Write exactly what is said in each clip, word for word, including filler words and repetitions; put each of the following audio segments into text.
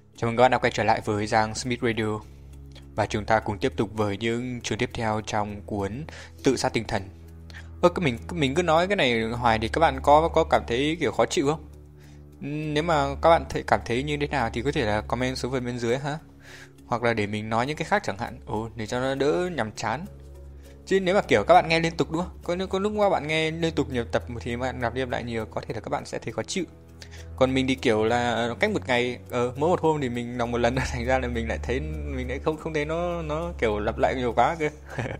Chào mừng các bạn đã quay trở lại với Giang Smith Radio. Và chúng ta cùng tiếp tục với những chương tiếp theo trong cuốn Tự sát tinh thần. Ơ, cái mình mình cứ nói cái này hoài thì các bạn có có cảm thấy kiểu khó chịu không? Nếu mà các bạn thấy cảm thấy như thế nào thì có thể là comment xuống phần bên dưới ha. Hoặc là để mình nói những cái khác chẳng hạn. Ồ, để cho nó đỡ nhàm chán. Chứ nếu mà kiểu các bạn nghe liên tục đúng không? Có, có lúc các bạn nghe liên tục nhiều tập thì bạn lặp đi lặp lại nhiều, có thể là các bạn sẽ thấy khó chịu. Còn mình thì kiểu là cách một ngày, ờ, mỗi một hôm thì mình đọc một lần thành ra là mình lại thấy mình lại không không thấy nó nó kiểu lặp lại nhiều quá cơ.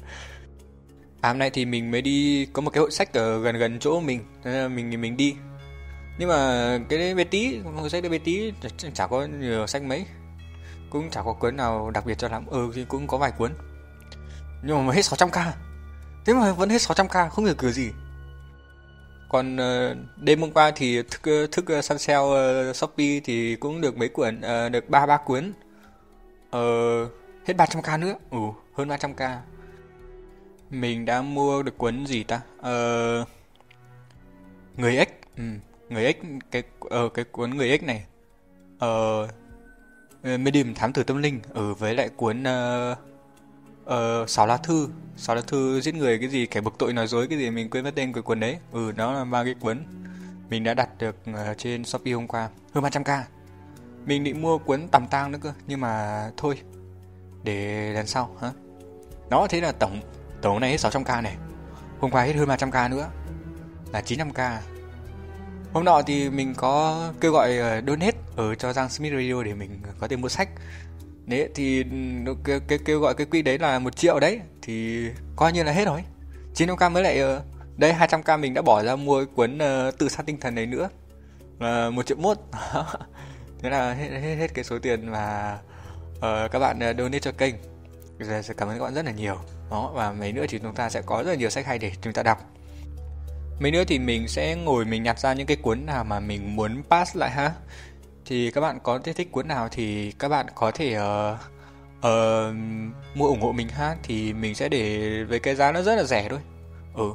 À, hôm nay thì mình mới đi có một cái hội sách ở gần gần chỗ mình, thế là mình mình đi. Nhưng mà cái đấy bé tí, hội sách đấy bé tí, chả có nhiều sách mấy, cũng chả có cuốn nào đặc biệt cho lắm. Ừ thì cũng có vài cuốn. Nhưng mà hết sáu trăm k. Thế mà vẫn hết sáu trăm k, không hiểu kiểu gì. Còn ờ, đêm hôm qua thì thức ờ, thức ờ, săn sale ờ, Shopee thì cũng được mấy cuốn, ờ, được ba ba cuốn. Ờ, hết ba trăm k nữa. Ừ, hơn ba trăm k. Mình đã mua được cuốn gì ta? Ờ, Người ếch. Ừ, Người ếch cái ờ cái cuốn Người ếch này. Ờ Medium thám tử tâm linh, ừ với lại cuốn ờ ờ sáu lá thư, sáu lá thư giết người cái gì, kẻ buộc tội nói dối cái gì, mình quên mất tên của cuốn đấy. Ừ, đó là ba cái cuốn mình đã đặt được ờ, trên Shopee hôm qua, hơn ba trăm k. Mình định mua cuốn Tằm Tang nữa cơ, nhưng mà thôi, để lần sau hả. Đó, thế là tổng tổng này hết sáu trăm k này. Hôm qua hết hơn ba trăm k nữa, là chín trăm k. Hôm nọ thì mình có kêu gọi ờ, donate ở cho Giang Smith Radio để mình có tiền mua sách. Đấy thì ừ, cái, cái kêu gọi cái quỹ đấy là một triệu đấy, thì coi như là hết rồi. chín trăm k mới lại ờ, đây hai trăm k mình đã bỏ ra mua cuốn ờ, Tự sát tinh thần này nữa, là một triệu mốt. Thế là hết, hết hết cái số tiền mà ờ, các bạn ờ, donate cho kênh. Giờ sẽ cảm ơn các bạn rất là nhiều. Đó, và mấy nữa thì chúng ta sẽ có rất là nhiều sách hay để chúng ta đọc. Mấy nữa thì mình sẽ ngồi mình nhặt ra những cái cuốn nào mà mình muốn pass lại ha. Thì các bạn có thích thích cuốn nào thì các bạn có thể ờ, ờ, mua ủng hộ mình ha, thì mình sẽ để với cái giá nó rất là rẻ thôi. Ừ.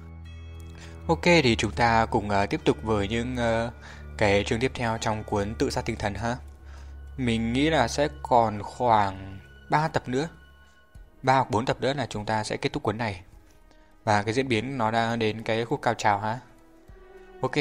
Ok, thì chúng ta cùng ờ, tiếp tục với những ờ, cái chương tiếp theo trong cuốn Tự sát tinh thần ha. Mình nghĩ là sẽ còn khoảng ba tập nữa, ba hoặc bốn tập nữa là chúng ta sẽ kết thúc cuốn này. Và cái diễn biến nó đang đến cái khúc cao trào ha. Ok,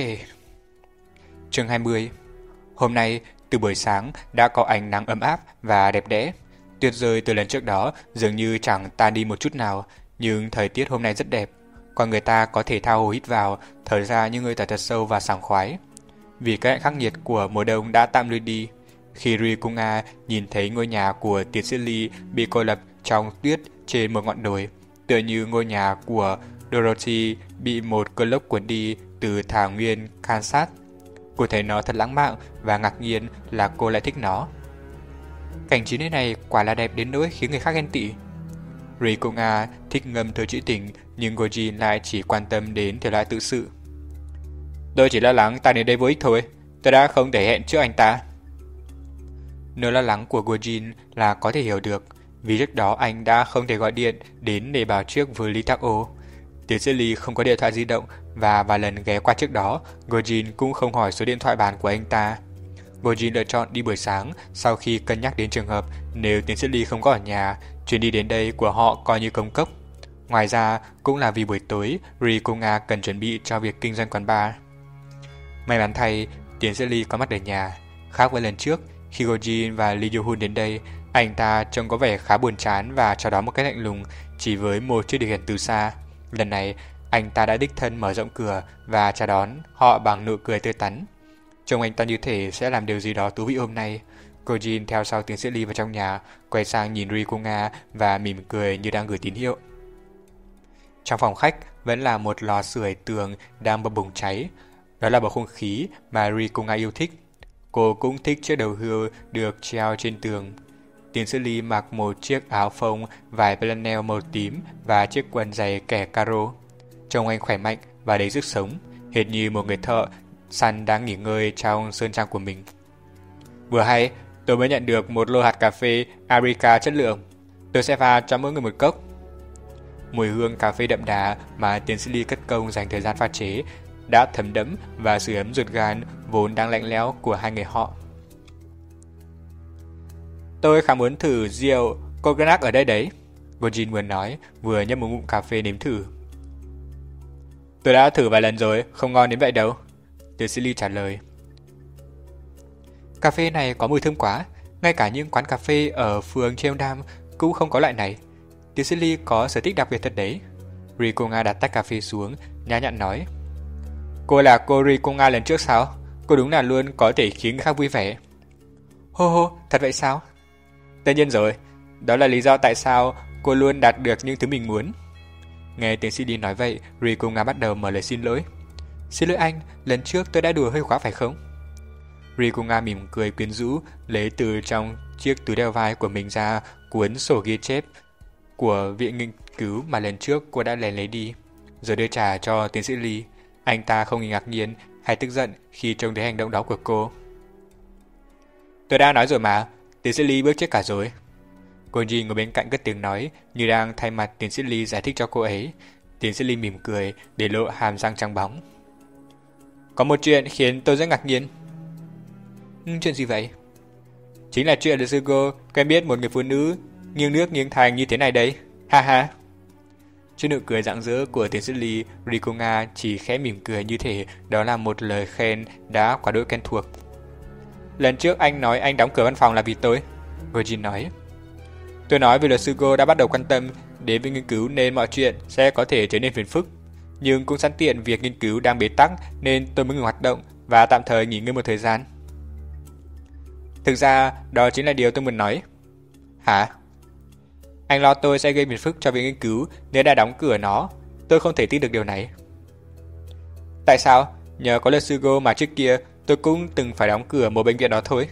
chương hai mươi. Hôm nay, từ buổi sáng đã có ánh nắng ấm áp và đẹp đẽ. Tuyết rơi từ lần trước đó dường như chẳng tan đi một chút nào, nhưng thời tiết hôm nay rất đẹp. Còn người ta có thể tha hồ hít vào, thở ra những hơi thở thật sâu và sảng khoái. Vì cái lạnh khắc nghiệt của mùa đông đã tạm lùi đi. Khi Ri Cung A nhìn thấy ngôi nhà của tiến sĩ Lee bị cô lập trong tuyết trên một ngọn đồi, tựa như ngôi nhà của Dorothy bị một cơn lốc cuốn đi từ thảo nguyên Kansas. Cô thấy nó thật lãng mạn và ngạc nhiên là cô lại thích nó. Cảnh trí nơi này quả là đẹp đến nỗi khiến người khác ghen tị. Ri Cung A thích ngâm thơ trữ tình, nhưng Gojin lại chỉ quan tâm đến thể loại tự sự. Tôi chỉ lo lắng ta đến đây vô ích thôi, tôi đã không thể hẹn trước anh ta. Nỗi lo lắng của Gojin là có thể hiểu được, vì trước đó anh đã không thể gọi điện đến để báo trước với Lee Taco. Tiến sĩ Lee không có điện thoại di động, và vài lần ghé qua trước đó, Gojin cũng không hỏi số điện thoại bàn của anh ta. Gojin lựa chọn đi buổi sáng sau khi cân nhắc đến trường hợp nếu tiến sĩ Lee không có ở nhà, chuyến đi đến đây của họ coi như công cốc. Ngoài ra, cũng là vì buổi tối, Ri Cung A cần chuẩn bị cho việc kinh doanh quán bar. May mắn thay, tiến sĩ Lee có mặt ở nhà. Khác với lần trước, khi Gojin và Lee Yoo-hun đến đây, anh ta trông có vẻ khá buồn chán và chào đón một cách lạnh lùng chỉ với một chiếc điều khiển từ xa. Lần này, anh ta đã đích thân mở rộng cửa và chào đón họ bằng nụ cười tươi tắn. Trông anh ta như thể sẽ làm điều gì đó thú vị hôm nay. Gojin theo sau tiến sĩ Lee vào trong nhà, quay sang nhìn Ri Cung A và mỉm cười như đang gửi tín hiệu. Trong phòng khách vẫn là một lò sưởi tường đang bập bùng cháy. Đó là bầu không khí mà Ri Cung A yêu thích. Cô cũng thích chiếc đầu hươu được treo trên tường. Tiến sĩ Lee mặc một chiếc áo phông vải flannel màu tím và chiếc quần giày kẻ caro. Trông anh khỏe mạnh và đầy sức sống, hệt như một người thợ săn đang nghỉ ngơi trong sơn trang của mình. Vừa hay, tôi mới nhận được một lô hạt cà phê Arabica chất lượng. Tôi sẽ pha cho mỗi người một cốc. Mùi hương cà phê đậm đà mà tiến sĩ Lee cất công dành thời gian pha chế đã thấm đẫm và sưởi ấm ruột gan vốn đang lạnh lẽo của hai người họ. Tôi khá muốn thử rượu Cognac ở đây đấy. Gojin vừa nói, vừa nhấp một ngụm cà phê nếm thử. Tôi đã thử vài lần rồi, không ngon đến vậy đâu. Tiến sĩ Lee trả lời. Cà phê này có mùi thơm quá, ngay cả những quán cà phê ở phường Cheongdam cũng không có loại này. Tiến sĩ Lee có sở thích đặc biệt thật đấy. Ri Konga đặt tách cà phê xuống, nhã nhặn nói. Cô là cô Ri Konga lần trước sao? Cô đúng là luôn có thể khiến người khác vui vẻ. Hô hô, thật vậy sao? Tất nhiên rồi, đó là lý do tại sao cô luôn đạt được những thứ mình muốn. Nghe tiến sĩ Lee nói vậy, Ri Konga bắt đầu mở lời xin lỗi. Xin lỗi anh, lần trước tôi đã đùa hơi quá phải không? Ri Konga mỉm cười quyến rũ, lấy từ trong chiếc túi đeo vai của mình ra cuốn sổ ghi chép của viện nghiên cứu mà lần trước cô đã lén lấy đi, rồi đưa trả cho tiến sĩ Lee. Anh ta không ngạc nhiên hay tức giận khi trông thấy hành động đó của cô. Tôi đã nói rồi mà, tiến sĩ Lee bước chết cả rồi. Gojin ngồi bên cạnh cất tiếng nói như đang thay mặt tiến sĩ Lee giải thích cho cô ấy. Tiến sĩ Lee mỉm cười để lộ hàm răng trắng bóng. Có một chuyện khiến tôi rất ngạc nhiên. Ừ, chuyện gì vậy? Chính là chuyện Letsugo quen biết một người phụ nữ nghiêng nước nghiêng thành như thế này đây. Ha ha. Trước nụ cười rạng rỡ của tiến sĩ Lee, Ri Konga chỉ khẽ mỉm cười như thể đó là một lời khen đã quá đỗi quen thuộc. Lần trước anh nói anh đóng cửa văn phòng là vì tôi, Gojin nói. Tôi nói vì Letsugo đã bắt đầu quan tâm đến việc nghiên cứu nên mọi chuyện sẽ có thể trở nên phiền phức. Nhưng cũng sẵn tiện việc nghiên cứu đang bế tắc nên tôi mới ngừng hoạt động và tạm thời nghỉ ngơi một thời gian. Thực ra, đó chính là điều tôi muốn nói. Hả? Anh lo tôi sẽ gây phiền phức cho việc nghiên cứu nếu đã đóng cửa nó. Tôi không thể tin được điều này. Tại sao? Nhờ có Letsugo mà trước kia tôi cũng từng phải đóng cửa một bệnh viện đó thôi.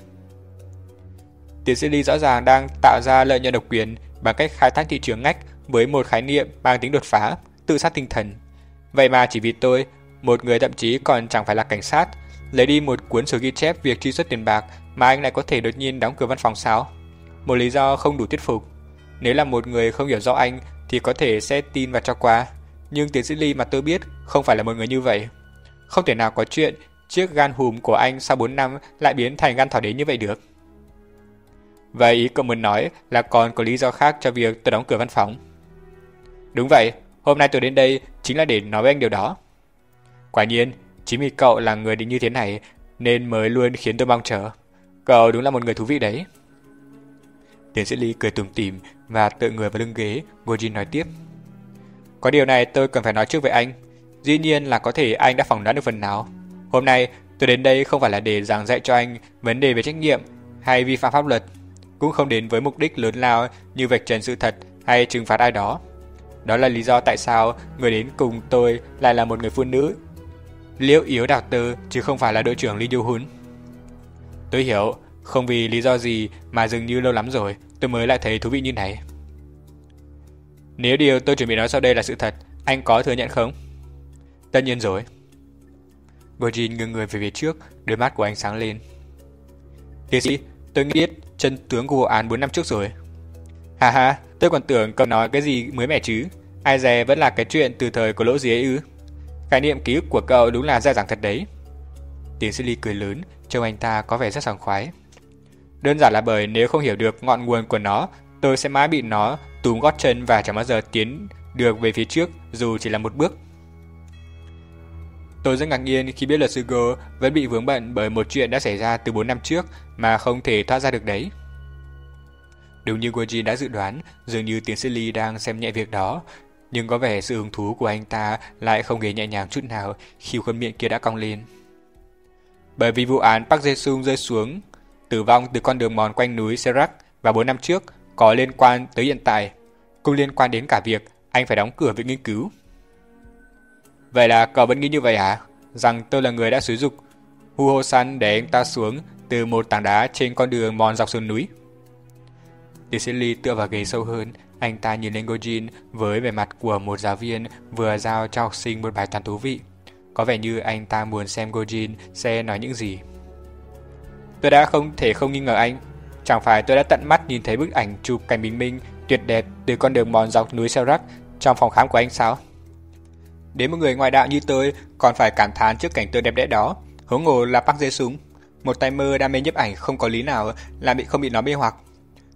Tiến sĩ Lee rõ ràng đang tạo ra lợi nhuận độc quyền bằng cách khai thác thị trường ngách với một khái niệm mang tính đột phá, tự sát tinh thần. Vậy mà chỉ vì tôi, một người thậm chí còn chẳng phải là cảnh sát, lấy đi một cuốn sổ ghi chép việc truy xuất tiền bạc mà anh lại có thể đột nhiên đóng cửa văn phòng sao? Một lý do không đủ thuyết phục. Nếu là một người không hiểu rõ anh thì có thể sẽ tin và cho qua. Nhưng tiến sĩ Lee mà tôi biết không phải là một người như vậy. Không thể nào có chuyện chiếc gan hùm của anh sau bốn năm lại biến thành gan thỏ đế như vậy được. Vậy ý cậu muốn nói là còn có lý do khác cho việc tôi đóng cửa văn phòng? Đúng vậy, hôm nay tôi đến đây chính là để nói với anh điều đó. Quả nhiên, chính vì cậu là người định như thế này nên mới luôn khiến tôi mong chờ. Cậu đúng là một người thú vị đấy. Tiến sĩ Lee cười tủm tỉm và tựa người vào lưng ghế. Gojin nói tiếp. Có điều này tôi cần phải nói trước với anh. Dĩ nhiên là có thể anh đã phỏng đoán được phần nào. Hôm nay tôi đến đây không phải là để giảng dạy cho anh vấn đề về trách nhiệm hay vi phạm pháp luật, cũng không đến với mục đích lớn lao như vạch trần sự thật hay trừng phạt ai đó. Đó là lý do tại sao người đến cùng tôi lại là một người phụ nữ liễu yếu đào tơ chứ không phải là đội trưởng Lee Do-hun. Tôi hiểu, không vì lý do gì mà dường như lâu lắm rồi tôi mới lại thấy thú vị như này. Nếu điều tôi chuẩn bị nói sau đây là sự thật, anh có thừa nhận không? Tất nhiên rồi. Gojin ngưng người về phía trước, đôi mắt của anh sáng lên. Tiến sĩ, tôi nghĩ biết chân tướng của vụ án bốn năm trước rồi. Hà hà, tôi còn tưởng cậu nói cái gì mới mẻ chứ. Ai dè vẫn là cái chuyện từ thời của lỗ gì ấy ư? Khái niệm ký ức của cậu đúng là dai dẳng thật đấy. Tiến sĩ Lee cười lớn, trông anh ta có vẻ rất sảng khoái. Đơn giản là bởi nếu không hiểu được ngọn nguồn của nó, tôi sẽ mãi bị nó túm gót chân và chẳng bao giờ tiến được về phía trước dù chỉ là một bước. Tôi rất ngạc nhiên khi biết luật sư Go vẫn bị vướng bận bởi một chuyện đã xảy ra từ bốn năm trước mà không thể thoát ra được đấy. Đúng như Gojin đã dự đoán, dường như tiến sĩ Lee đang xem nhẹ việc đó, nhưng có vẻ sự hứng thú của anh ta lại không hề nhẹ nhàng chút nào khi khuôn miệng kia đã cong lên. Bởi vì vụ án Park Jae-sung rơi xuống, tử vong từ con đường mòn quanh núi Serak vào bốn năm trước có liên quan tới hiện tại, cũng liên quan đến cả việc anh phải đóng cửa viện nghiên cứu. Vậy là cậu vẫn nghĩ như vậy hả? Rằng tôi là người đã xúi giục Hu Ho-san để anh ta xuống từ một tảng đá trên con đường mòn dọc sườn núi? Tiến sĩ Lee tựa vào ghế sâu hơn, anh ta nhìn lên Gojin với vẻ mặt của một giáo viên vừa giao cho học sinh một bài toán thú vị. Có vẻ như anh ta muốn xem Gojin sẽ nói những gì. Tôi đã không thể không nghi ngờ anh. Chẳng phải tôi đã tận mắt nhìn thấy bức ảnh chụp cảnh bình minh tuyệt đẹp từ con đường mòn dọc núi Serak trong phòng khám của anh sao? Đến một người ngoại đạo như tôi còn phải cảm thán trước cảnh tượng đẹp đẽ đó. Huống hồ là Park Jae-sung, một tay mơ đam mê nhiếp ảnh không có lý nào là bị không bị nó mê hoặc.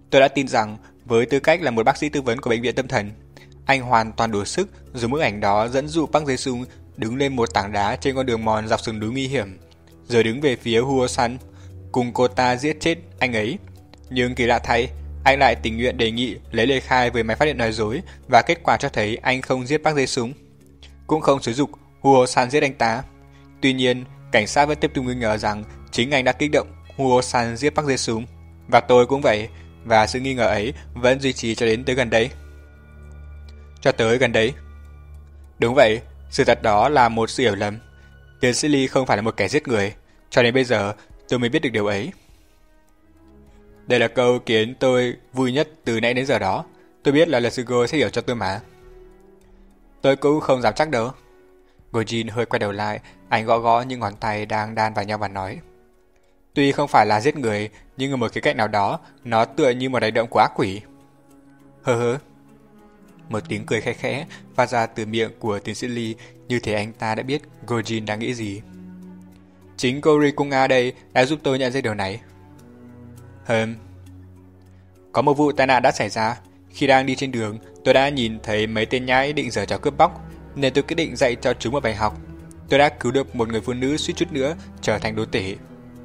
Tôi đã tin rằng với tư cách là một bác sĩ tư vấn của bệnh viện tâm thần, anh hoàn toàn đủ sức dùng bức ảnh đó dẫn dụ Park Jae-sung đứng lên một tảng đá trên con đường mòn dọc sườn núi nguy hiểm, rồi đứng về phía Huo-san, cùng cô ta giết chết anh ấy. Nhưng kỳ lạ thay, anh lại tình nguyện đề nghị lấy lời khai với máy phát điện nói dối, và kết quả cho thấy anh không giết Park Jae-sung, cũng không xúi giục Huo-san giết anh ta. Tuy nhiên, cảnh sát vẫn tiếp tục nghi ngờ rằng chính anh đã kích động Huo-san giết Park Jae-sung, và tôi cũng vậy, và sự nghi ngờ ấy vẫn duy trì cho đến tới gần đây. Cho tới gần đấy. Đúng vậy, sự thật đó là một sự hiểu lầm. Tiến sĩ Lee không phải là một kẻ giết người, cho đến bây giờ tôi mới biết được điều ấy. Đây là câu khiến tôi vui nhất từ nãy đến giờ đó. Tôi biết là luật sư Go sẽ hiểu cho tôi mà. Tôi cũng không dám chắc đâu. Gojin hơi quay đầu lại, anh gõ gõ những ngón tay đang đan vào nhau và nói. Tuy không phải là giết người, nhưng ở một cái cạnh nào đó, nó tựa như một hành động của ác quỷ. Hơ hơ. Một tiếng cười khẽ khẽ phát ra từ miệng của tiến sĩ Lee, như thể anh ta đã biết Gojin đang nghĩ gì. Chính cô Ri Cung A đây đã giúp tôi nhận ra điều này. Hừm. Có một vụ tai nạn đã xảy ra. Khi đang đi trên đường, tôi đã nhìn thấy mấy tên nhãi định giở trò cướp bóc, nên tôi quyết định dạy cho chúng một bài học. Tôi đã cứu được một người phụ nữ suýt chút nữa trở thành đô tể.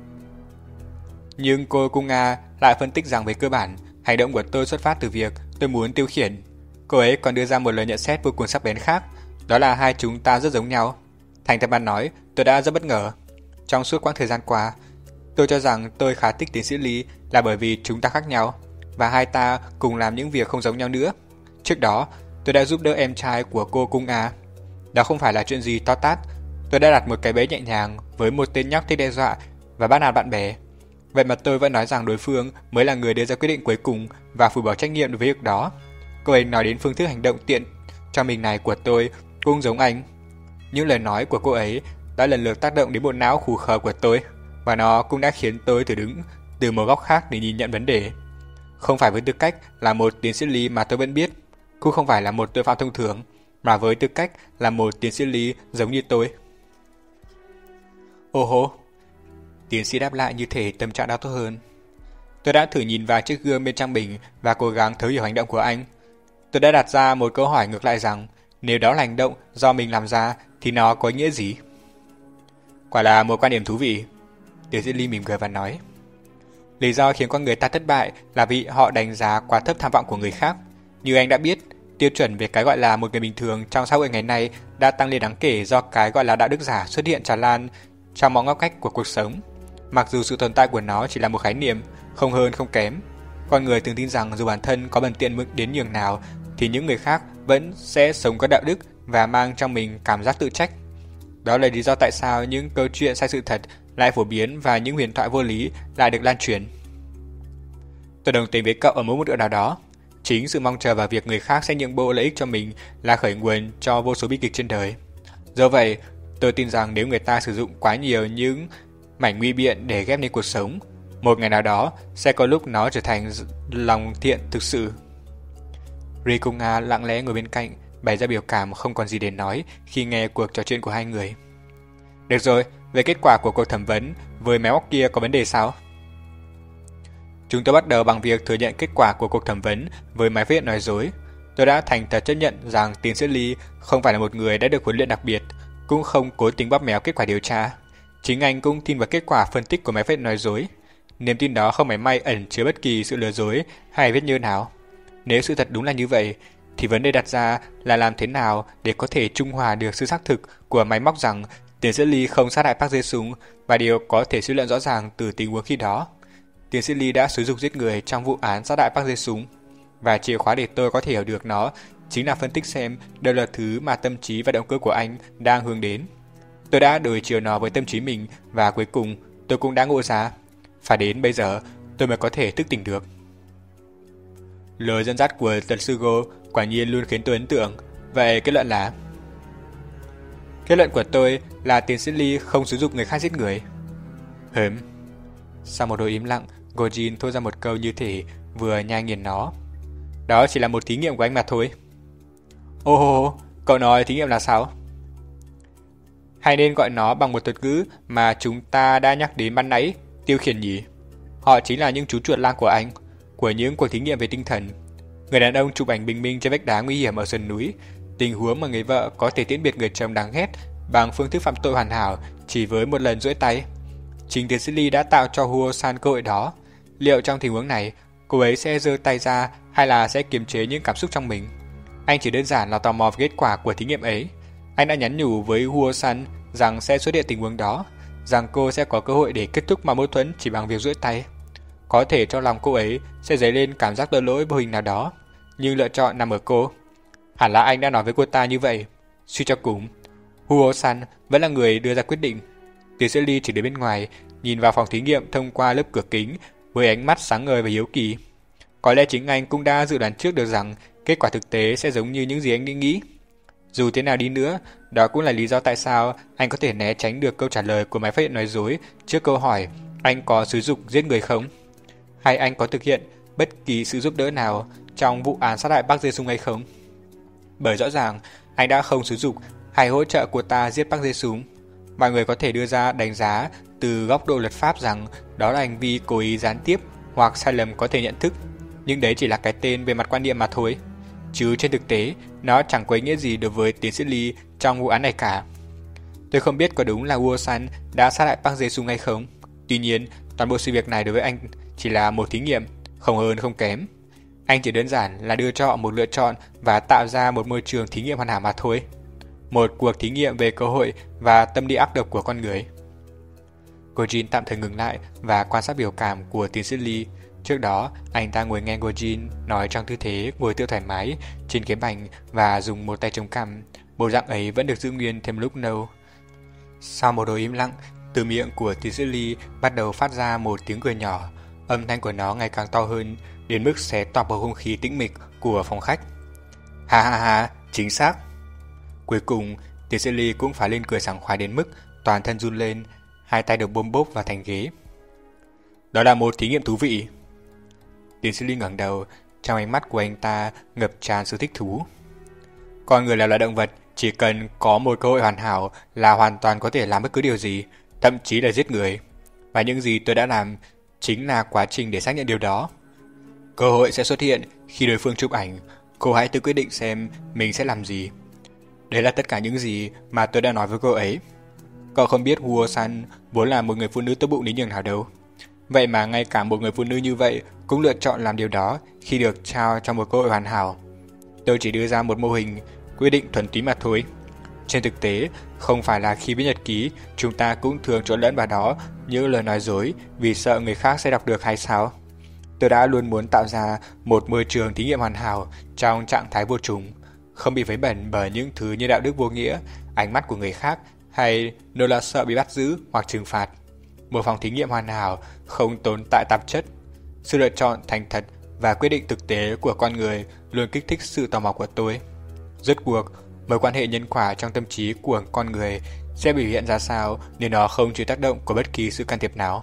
Nhưng cô Cung A lại phân tích rằng về cơ bản, hành động của tôi xuất phát từ việc tôi muốn tiêu khiển. Cô ấy còn đưa ra một lời nhận xét vô cùng sắc bén khác, đó là hai chúng ta rất giống nhau. Thành thật mà nói, tôi đã rất bất ngờ. Trong suốt quãng thời gian qua, tôi cho rằng tôi khá thích tiến sĩ Lee là bởi vì chúng ta khác nhau, và hai ta cùng làm những việc không giống nhau nữa. Trước đó, tôi đã giúp đỡ em trai của cô Cung A. Đó không phải là chuyện gì to tát. Tôi đã đặt một cái bẫy nhẹ nhàng với một tên nhóc thích đe dọa và bắt nạt bạn bè. Vậy mà tôi vẫn nói rằng đối phương mới là người đưa ra quyết định cuối cùng và phủ bỏ trách nhiệm đối với việc đó. Cô ấy nói đến phương thức hành động tiện cho mình này của tôi cũng giống anh. Những lời nói của cô ấy đã lần lượt tác động đến bộ não khù khờ của tôi, và nó cũng đã khiến tôi thử đứng từ một góc khác để nhìn nhận vấn đề. Không phải với tư cách là một tiến sĩ lý mà tôi vẫn biết, cũng không phải là một tội phạm thông thường, mà với tư cách là một tiến sĩ lý giống như tôi. Ồ hô, tiến sĩ đáp lại như thể tâm trạng đã tốt hơn. Tôi đã thử nhìn vào chiếc gương bên trong mình và cố gắng thấu hiểu hành động của anh. Tôi đã đặt ra một câu hỏi ngược lại rằng, nếu đó là hành động do mình làm ra thì nó có ý nghĩa gì? Quả là một quan điểm thú vị. Tiến sĩ Lee mỉm cười và nói. Lý do khiến con người ta thất bại là vì họ đánh giá quá thấp tham vọng của người khác. Như anh đã biết, tiêu chuẩn về cái gọi là một người bình thường trong xã hội ngày nay đã tăng lên đáng kể do cái gọi là đạo đức giả xuất hiện tràn lan trong mọi ngóc ngách của cuộc sống. Mặc dù sự tồn tại của nó chỉ là một khái niệm, không hơn không kém. Con người thường tin rằng dù bản thân có bần tiện đến nhường nào thì những người khác vẫn sẽ sống có đạo đức và mang trong mình cảm giác tự trách. Đó là lý do tại sao những câu chuyện sai sự thật lại phổ biến và những huyền thoại vô lý lại được lan truyền. Tôi đồng tình với cậu ở một mức độ nào đó. Chính sự mong chờ vào việc người khác sẽ nhượng bộ lợi ích cho mình là khởi nguồn cho vô số bi kịch trên đời. Do vậy, tôi tin rằng nếu người ta sử dụng quá nhiều những mảnh nguy biện để ghép nên cuộc sống, một ngày nào đó sẽ có lúc nó trở thành lòng thiện thực sự. Ri Cung A lặng lẽ ngồi bên cạnh, bày ra biểu cảm không còn gì để nói khi nghe cuộc trò chuyện của hai người. Được rồi, về kết quả của cuộc thẩm vấn với máy móc kia có vấn đề sao? Chúng tôi bắt đầu bằng việc thừa nhận kết quả của cuộc thẩm vấn với máy phát hiện nói dối. Tôi đã thành thật chấp nhận rằng tiến sĩ Lee không phải là một người đã được huấn luyện đặc biệt, cũng không cố tình bóp méo kết quả điều tra. Chính anh cũng tin vào kết quả phân tích của máy phát hiện nói dối. Niềm tin đó không mảy may ẩn chứa bất kỳ sự lừa dối hay vết nhơ nào. Nếu sự thật đúng là như vậy, thì vấn đề đặt ra là làm thế nào để có thể trung hòa được sự xác thực của máy móc rằng tiến sĩ Lee không sát hại Park Jae-sung, và điều có thể suy luận rõ ràng từ tình huống khi đó. Tiến sĩ Lee đã xúi giục giết người trong vụ án sát hại Park Jae-sung, và chìa khóa để tôi có thể hiểu được nó chính là phân tích xem đâu là thứ mà tâm trí và động cơ của anh đang hướng đến. Tôi đã đối chiếu nó với tâm trí mình, và cuối cùng tôi cũng đã ngộ ra. Phải đến bây giờ tôi mới có thể thức tỉnh được. Lời dẫn dắt của luật sư Go quả nhiên luôn khiến tôi ấn tượng. Vậy kết luận là? Kết luận của tôi là tiến sĩ Lee không xúi giục người khác giết người. Hừm. Sau một hồi im lặng, Gojin thốt ra một câu như thể vừa nhai nghiền nó. Đó chỉ là một thí nghiệm của anh mà thôi. Ô hô, cậu nói thí nghiệm là sao? Hay nên gọi nó bằng một thuật ngữ mà chúng ta đã nhắc đến ban nãy, tiêu khiển nhỉ? Họ chính là những chú chuột lang của anh. của những cuộc thí nghiệm về tinh thần. Người đàn ông chụp ảnh bình minh trên vách đá nguy hiểm ở sườn núi, tình huống mà người vợ có thể tiễn biệt người chồng đáng ghét bằng phương thức phạm tội hoàn hảo chỉ với một lần duỗi tay. Chính tiến sĩ Lee đã tạo cho Hugo-san cơ hội đó. Liệu trong tình huống này, cô ấy sẽ giơ tay ra hay là sẽ kiềm chế những cảm xúc trong mình? Anh chỉ đơn giản là tò mò về kết quả của thí nghiệm ấy. Anh đã nhắn nhủ với Hugo-san rằng sẽ xuất hiện tình huống đó, rằng cô sẽ có cơ hội để kết thúc mọi mâu thuẫn chỉ bằng việc duỗi tay. Có thể trong lòng cô ấy sẽ dấy lên cảm giác tội lỗi vô hình nào đó, nhưng lựa chọn nằm ở cô. Hẳn là anh đã nói với cô ta như vậy. Suy cho cùng, Hugo-san vẫn là người đưa ra quyết định. Tiến sĩ Lee chỉ đứng bên ngoài, nhìn vào phòng thí nghiệm thông qua lớp cửa kính với ánh mắt sáng ngời và hiếu kỳ. Có lẽ chính anh cũng đã dự đoán trước được rằng kết quả thực tế sẽ giống như những gì anh nghĩ. Dù thế nào đi nữa, đó cũng là lý do tại sao anh có thể né tránh được câu trả lời của máy phát hiện nói dối trước câu hỏi anh có xúi dục giết người không? Hay anh có thực hiện bất kỳ sự giúp đỡ nào trong vụ án sát hại Park Jae-sung hay không? Bởi rõ ràng anh đã không xúi dục hay hỗ trợ cô ta giết Park Jae-sung. Mọi người có thể đưa ra đánh giá từ góc độ luật pháp rằng đó là hành vi cố ý gián tiếp hoặc sai lầm có thể nhận thức, nhưng đấy chỉ là cái tên về mặt quan niệm mà thôi. Chứ trên thực tế, nó chẳng có ý nghĩa gì đối với tiến sĩ Lee trong vụ án này cả. Tôi không biết có đúng là Hugo-san đã sát hại Park Jae-sung hay không. Tuy nhiên, toàn bộ sự việc này đối với anh chỉ là một thí nghiệm, không hơn không kém. Anh chỉ đơn giản là đưa cho họ một lựa chọn và tạo ra một môi trường thí nghiệm hoàn hảo mà thôi. Một cuộc thí nghiệm về cơ hội và tâm lý ác độc của con người. Gojin tạm thời ngừng lại và quan sát biểu cảm của tiến sĩ Lee. Trước đó, anh ta ngồi nghe Gojin nói trong tư thế ngồi tựa thoải mái trên ghế bành và dùng một tay chống cằm. Bộ dạng ấy vẫn được giữ nguyên thêm lúc lâu. Sau một hồi im lặng, từ miệng của tiến sĩ Lee bắt đầu phát ra một tiếng cười nhỏ. Âm thanh của nó ngày càng to hơn, đến mức xé toạc bầu không khí tĩnh mịch của phòng khách. Ha ha ha, chính xác. Cuối cùng, tiến sĩ Lee cũng phải lên cười sảng khoái đến mức toàn thân run lên, hai tay được bôm bốp vào thành ghế. Đó là một thí nghiệm thú vị. Tiến sĩ Lee ngẩng đầu, trong ánh mắt của anh ta ngập tràn sự thích thú. Con người là loài động vật, chỉ cần có một cơ hội hoàn hảo là hoàn toàn có thể làm bất cứ điều gì, thậm chí là giết người. Và những gì tôi đã làm chính là quá trình để xác nhận điều đó. Cơ hội sẽ xuất hiện khi đối phương chụp ảnh, cô hãy tự quyết định xem mình sẽ làm gì. Đấy là tất cả những gì mà tôi đã nói với cô ấy. Cậu không biết Hugo-san vốn là một người phụ nữ tốt bụng đến nhường nào đâu. Vậy mà ngay cả một người phụ nữ như vậy cũng lựa chọn làm điều đó khi được trao cho một cơ hội hoàn hảo. Tôi chỉ đưa ra một mô hình, quyết định thuần túy mà thôi. Trên thực tế, không phải là khi viết nhật ký, chúng ta cũng thường trộn lẫn vào đó những lời nói dối vì sợ người khác sẽ đọc được hay sao? Tôi đã luôn muốn tạo ra một môi trường thí nghiệm hoàn hảo trong trạng thái vô trùng, không bị vấy bẩn bởi những thứ như đạo đức vô nghĩa, ánh mắt của người khác hay nỗi lo sợ bị bắt giữ hoặc trừng phạt. Một phòng thí nghiệm hoàn hảo không tồn tại tạp chất. Sự lựa chọn thành thật và quyết định thực tế của con người luôn kích thích sự tò mò của tôi. Rốt cuộc, mối quan hệ nhân quả trong tâm trí của con người sẽ biểu hiện ra sao nếu nó không chịu tác động của bất kỳ sự can thiệp nào.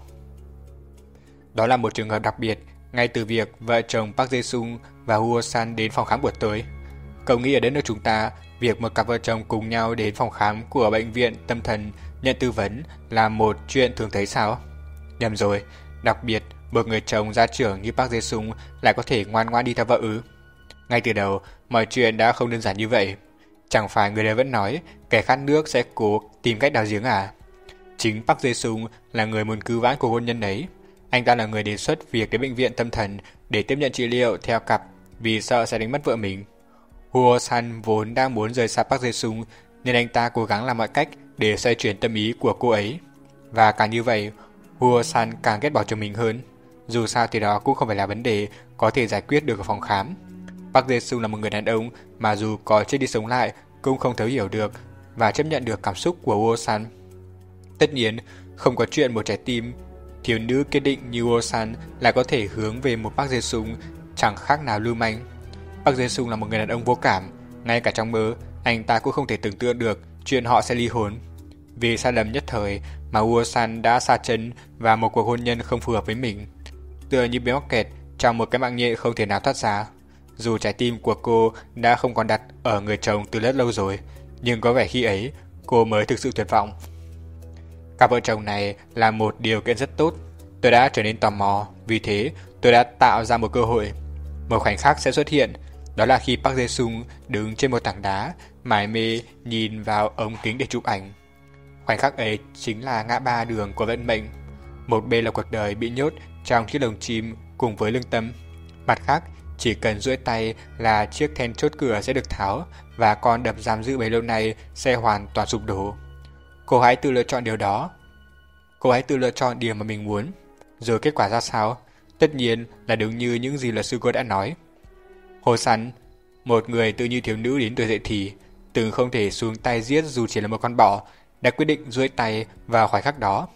Đó là một trường hợp đặc biệt ngay từ việc vợ chồng Park Jae-sung và Hugo-san đến phòng khám của tôi. Cậu nghĩ ở đất nước chúng ta, việc một cặp vợ chồng cùng nhau đến phòng khám của bệnh viện tâm thần nhận tư vấn là một chuyện thường thấy sao? Nhầm rồi, đặc biệt một người chồng gia trưởng như Park Jae-sung lại có thể ngoan ngoãn đi theo vợ ư? Ngay từ đầu, mọi chuyện đã không đơn giản như vậy. Chẳng phải người đời vẫn nói kẻ khát nước sẽ cố tìm cách đào giếng à? Chính Park Jae-sung là người muốn cứu vãn cuộc hôn nhân ấy. Anh ta là người đề xuất việc đến bệnh viện tâm thần để tiếp nhận trị liệu theo cặp vì sợ sẽ đánh mất vợ mình. Hugo-san vốn đang muốn rời xa Park Jae-sung nên anh ta cố gắng làm mọi cách để xoay chuyển tâm ý của cô ấy. Và càng như vậy, Hugo-san càng ghét bỏ chồng mình hơn. Dù sao thì đó cũng không phải là vấn đề có thể giải quyết được ở phòng khám. Park Jae-sung là một người đàn ông mà dù có chết đi sống lại cũng không thấu hiểu được và chấp nhận được cảm xúc của Hugo-san. Tất nhiên, không có chuyện một trái tim thiếu nữ kiên định như Hugo-san lại có thể hướng về một Park Jae-sung chẳng khác nào lưu manh. Park Jae-sung là một người đàn ông vô cảm, ngay cả trong mơ, anh ta cũng không thể tưởng tượng được chuyện họ sẽ ly hôn. Vì sai lầm nhất thời mà Hugo-san đã sa chân vào một cuộc hôn nhân không phù hợp với mình, tựa như bị mắc kẹt trong một cái mạng nhện không thể nào thoát ra. Dù trái tim của cô đã không còn đặt ở người chồng từ rất lâu rồi, nhưng có vẻ khi ấy cô mới thực sự tuyệt vọng. Cặp vợ chồng này là một điều kiện rất tốt. Tôi đã trở nên tò mò, vì thế tôi đã tạo ra một cơ hội. Một khoảnh khắc sẽ xuất hiện, đó là khi Park Jae-sung đứng trên một tảng đá, mải mê nhìn vào ống kính để chụp ảnh. Khoảnh khắc ấy chính là ngã ba đường của vận mệnh. Một bên là cuộc đời bị nhốt trong chiếc lồng chim cùng với lương tâm. Mặt khác, chỉ cần duỗi tay là chiếc then chốt cửa sẽ được tháo và con đập giam giữ bấy lâu nay sẽ hoàn toàn sụp đổ. Cô hãy tự lựa chọn điều đó. Cô hãy tự lựa chọn điều mà mình muốn. Rồi kết quả ra sao? Tất nhiên là đúng như những gì luật sư cô đã nói. Hồ Săn, một người tự như thiếu nữ đến tuổi dậy thì, từng không thể xuống tay giết dù chỉ là một con bọ, đã quyết định duỗi tay vào khoảnh khắc đó.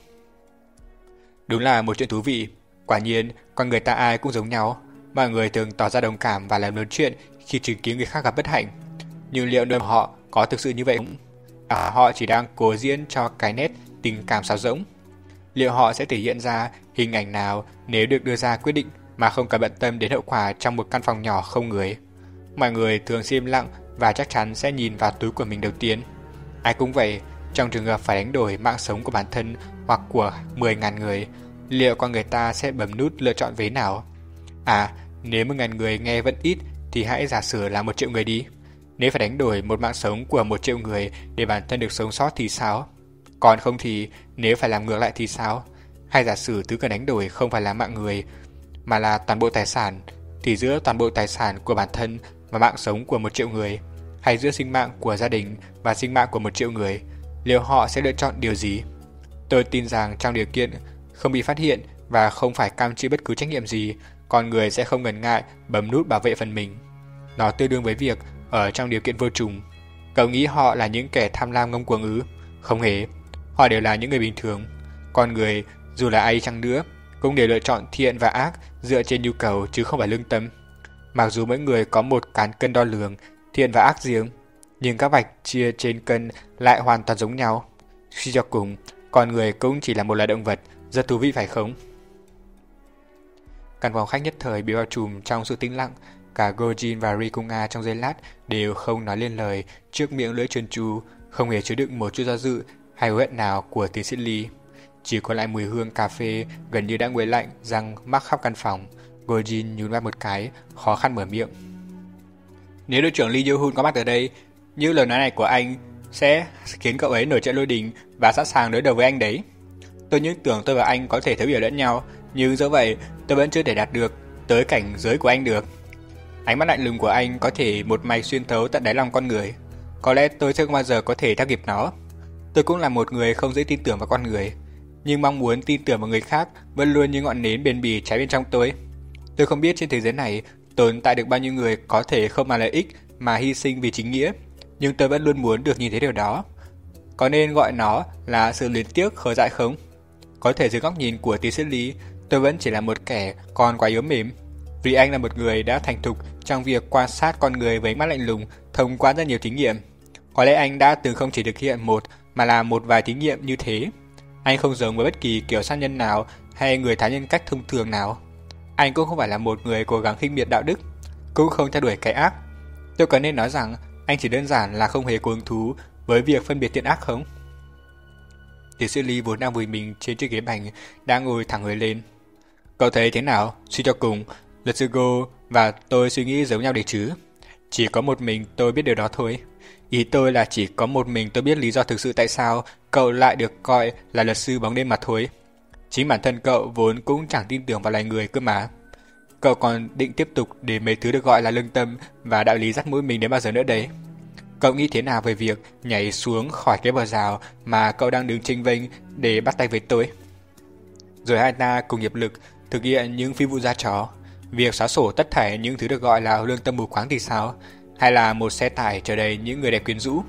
Đúng là một chuyện thú vị. Quả nhiên, con người ta ai cũng giống nhau. Mọi người thường tỏ ra đồng cảm và làm lớn chuyện khi chứng kiến người khác gặp bất hạnh. Nhưng liệu đôi họ có thực sự như vậy không? À, họ chỉ đang cố diễn cho cái nét tình cảm sáo rỗng. Liệu họ sẽ thể hiện ra hình ảnh nào nếu được đưa ra quyết định mà không cần bận tâm đến hậu quả trong một căn phòng nhỏ không người? Mọi người thường sẽ im lặng và chắc chắn sẽ nhìn vào túi của mình đầu tiên. Ai cũng vậy, trong trường hợp phải đánh đổi mạng sống của bản thân hoặc của mười nghìn người, liệu con người ta sẽ bấm nút lựa chọn vế nào? À, nếu một nghìn người nghe vẫn ít thì hãy giả sử là một triệu người đi. Nếu phải đánh đổi một mạng sống của một triệu người để bản thân được sống sót thì sao? Còn không thì nếu phải làm ngược lại thì sao? Hay giả sử thứ cần đánh đổi không phải là mạng người mà là toàn bộ tài sản, thì giữa toàn bộ tài sản của bản thân và mạng sống của một triệu người, hay giữa sinh mạng của gia đình và sinh mạng của một triệu người, liệu họ sẽ lựa chọn điều gì? Tôi tin rằng trong điều kiện không bị phát hiện và không phải cam chịu bất cứ trách nhiệm gì, con người sẽ không ngần ngại bấm nút bảo vệ phần mình. Nó tương đương với việc ở trong điều kiện vô trùng. Cậu nghĩ họ là những kẻ tham lam ngông cuồng ư? Không hề. Họ đều là những người bình thường. Con người, dù là ai chăng nữa, cũng đều lựa chọn thiện và ác dựa trên nhu cầu chứ không phải lương tâm. Mặc dù mỗi người có một cán cân đo lường, thiện và ác riêng, nhưng các vạch chia trên cân lại hoàn toàn giống nhau. Suy cho cùng, con người cũng chỉ là một loài động vật, rất thú vị phải không? Căn phòng khách nhất thời bị bao trùm trong sự tĩnh lặng. Cả Gojin và Rikunga trong giây lát đều không nói lên lời trước miệng lưỡi trơn tru, không hề chứa đựng một chút do dự hay hối hận nào của tiến sĩ Lee. Chỉ còn lại mùi hương cà phê gần như đã nguội lạnh răng mắc khắp căn phòng. Gojin nhún vai một cái, khó khăn mở miệng. Nếu đội trưởng Lee Yo-hun có mặt ở đây, những lời nói này của anh sẽ khiến cậu ấy nổi trận lôi đình và sẵn sàng đối đầu với anh đấy. Tôi những tưởng tôi và anh có thể thấu hiểu lẫn nhau, nhưng dẫu vậy tôi vẫn chưa thể đạt được tới cảnh giới của anh được. Ánh mắt lạnh lùng của anh có thể một mạch xuyên thấu tận đáy lòng con người. Có lẽ tôi chưa bao giờ có thể theo kịp nó. Tôi cũng là một người không dễ tin tưởng vào con người, nhưng mong muốn tin tưởng vào người khác vẫn luôn như ngọn nến bền bỉ cháy bên trong tôi. Tôi không biết trên thế giới này tồn tại được bao nhiêu người có thể không mang lợi ích mà hy sinh vì chính nghĩa, nhưng tôi vẫn luôn muốn được nhìn thấy điều đó. Có nên gọi nó là sự luyến tiếc khờ dại không? Có thể dưới góc nhìn của tiến sĩ Lý, tôi vẫn chỉ là một kẻ còn quá yếu mềm, vì anh là một người đã thành thục trong việc quan sát con người với ánh mắt lạnh lùng thông qua rất nhiều thí nghiệm. Có lẽ anh đã từng không chỉ thực hiện một mà là một vài thí nghiệm như thế. Anh không giống với bất kỳ kiểu sát nhân nào hay người thái nhân cách thông thường nào. Anh cũng không phải là một người cố gắng khinh miệt đạo đức, cũng không theo đuổi cái ác. Tôi có nên nói rằng anh chỉ đơn giản là không hề có hứng thú với việc phân biệt thiện ác không? Tiến sĩ Lee vốn đang vùi mình trên chiếc ghế bành đang ngồi thẳng người lên. Cậu thấy thế nào? Suy cho cùng, luật sư Go và tôi suy nghĩ giống nhau đấy chứ. Chỉ có một mình tôi biết điều đó thôi. Ý tôi là chỉ có một mình tôi biết lý do thực sự tại sao cậu lại được coi là luật sư bóng đêm mà thôi. Chính bản thân cậu vốn cũng chẳng tin tưởng vào loài người cơ mà. Cậu còn định tiếp tục để mấy thứ được gọi là lương tâm và đạo lý dắt mũi mình đến bao giờ nữa đấy? Cậu nghĩ thế nào về việc nhảy xuống khỏi cái bờ rào mà cậu đang đứng chênh vênh để bắt tay với tôi? Rồi hai ta cùng hiệp lực thực hiện những phi vụ ra trò. Việc xóa sổ tất thảy những thứ được gọi là lương tâm mù quáng thì sao? Hay là một xe tải chở đầy những người đẹp quyến rũ?